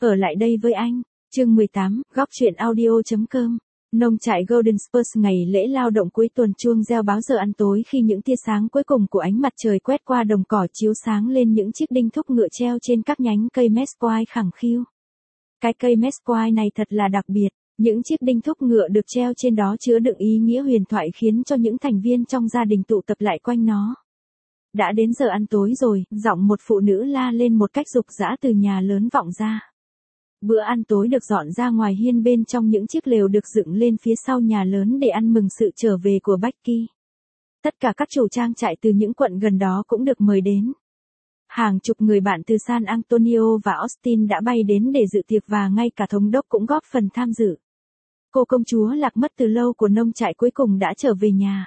Ở lại đây với anh. Chương 18, góc truyện audio.com. Nông trại Golden Spurs ngày lễ lao động cuối tuần chuông reo báo giờ ăn tối khi những tia sáng cuối cùng của ánh mặt trời quét qua đồng cỏ chiếu sáng lên những chiếc đinh thúc ngựa treo trên các nhánh cây mesquite khẳng khiu. Cái cây mesquite này thật là đặc biệt, những chiếc đinh thúc ngựa được treo trên đó chứa đựng ý nghĩa huyền thoại khiến cho những thành viên trong gia đình tụ tập lại quanh nó. Đã đến giờ ăn tối rồi, giọng một phụ nữ la lên một cách rục rã từ nhà lớn vọng ra. Bữa ăn tối được dọn ra ngoài hiên bên trong những chiếc lều được dựng lên phía sau nhà lớn để ăn mừng sự trở về của Becky. Tất cả các chủ trang trại từ những quận gần đó cũng được mời đến. Hàng chục người bạn từ San Antonio và Austin đã bay đến để dự tiệc và ngay cả thống đốc cũng góp phần tham dự. Cô công chúa lạc mất từ lâu của nông trại cuối cùng đã trở về nhà.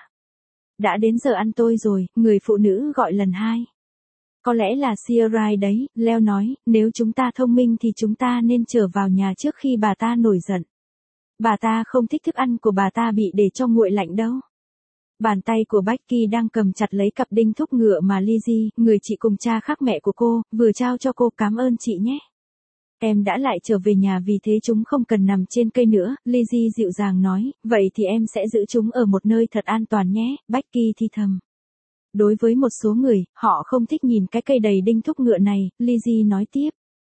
Đã đến giờ ăn tôi rồi, người phụ nữ gọi lần hai. Có lẽ là Sierra đấy, Leo nói, nếu chúng ta thông minh thì chúng ta nên trở vào nhà trước khi bà ta nổi giận. Bà ta không thích thức ăn của bà ta bị để cho nguội lạnh đâu. Bàn tay của Becky đang cầm chặt lấy cặp đinh thúc ngựa mà Lizzie, người chị cùng cha khác mẹ của cô, vừa trao cho cô. Cảm ơn chị nhé. Em đã lại trở về nhà vì thế chúng không cần nằm trên cây nữa, Lizzie dịu dàng nói, vậy thì em sẽ giữ chúng ở một nơi thật an toàn nhé, Becky thì thầm. Đối với một số người, họ không thích nhìn cái cây đầy đinh thúc ngựa này, Lizzie nói tiếp.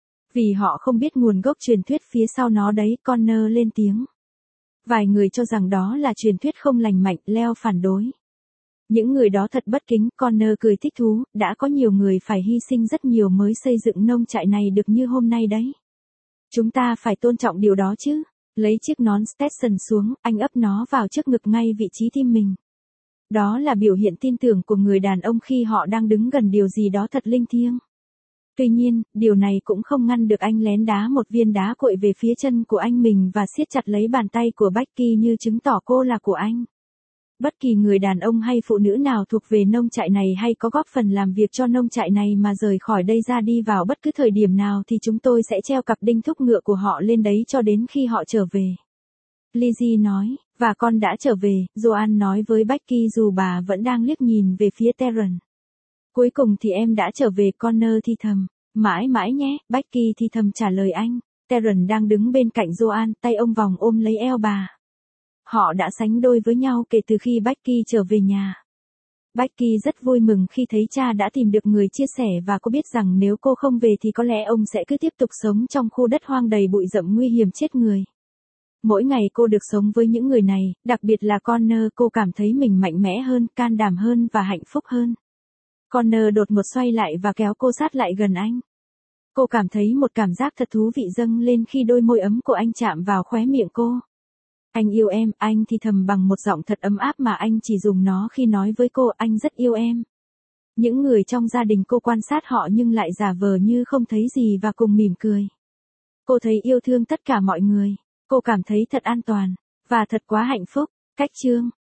Vì họ không biết nguồn gốc truyền thuyết phía sau nó đấy, Connor lên tiếng. Vài người cho rằng đó là truyền thuyết không lành mạnh, Leo phản đối. Những người đó thật bất kính, Connor cười thích thú, đã có nhiều người phải hy sinh rất nhiều mới xây dựng nông trại này được như hôm nay đấy. Chúng ta phải tôn trọng điều đó chứ. Lấy chiếc nón Stetson xuống, anh ấp nó vào trước ngực ngay vị trí tim mình. Đó là biểu hiện tin tưởng của người đàn ông khi họ đang đứng gần điều gì đó thật linh thiêng. Tuy nhiên, điều này cũng không ngăn được anh lén đá một viên đá cội về phía chân của anh mình và siết chặt lấy bàn tay của Becky như chứng tỏ cô là của anh. Bất kỳ người đàn ông hay phụ nữ nào thuộc về nông trại này hay có góp phần làm việc cho nông trại này mà rời khỏi đây ra đi vào bất cứ thời điểm nào thì chúng tôi sẽ treo cặp đinh thúc ngựa của họ lên đấy cho đến khi họ trở về. Lizzie nói, và con đã trở về, Joanne nói với Becky dù bà vẫn đang liếc nhìn về phía Terence. Cuối cùng thì em đã trở về, Connor thì thầm. Mãi mãi nhé, Becky thì thầm trả lời anh. Terence đang đứng bên cạnh Joanne, tay ông vòng ôm lấy eo bà. Họ đã sánh đôi với nhau kể từ khi Becky trở về nhà. Becky rất vui mừng khi thấy cha đã tìm được người chia sẻ và cô biết rằng nếu cô không về thì có lẽ ông sẽ cứ tiếp tục sống trong khu đất hoang đầy bụi rậm nguy hiểm chết người. Mỗi ngày cô được sống với những người này, đặc biệt là Connor, cô cảm thấy mình mạnh mẽ hơn, can đảm hơn và hạnh phúc hơn. Connor đột ngột xoay lại và kéo cô sát lại gần anh. Cô cảm thấy một cảm giác thật thú vị dâng lên khi đôi môi ấm của anh chạm vào khóe miệng cô. Anh yêu em, anh thì thầm bằng một giọng thật ấm áp mà anh chỉ dùng nó khi nói với cô, anh rất yêu em. Những người trong gia đình cô quan sát họ nhưng lại giả vờ như không thấy gì và cùng mỉm cười. Cô thấy yêu thương tất cả mọi người. Cô cảm thấy thật an toàn, và thật quá hạnh phúc. Cách chương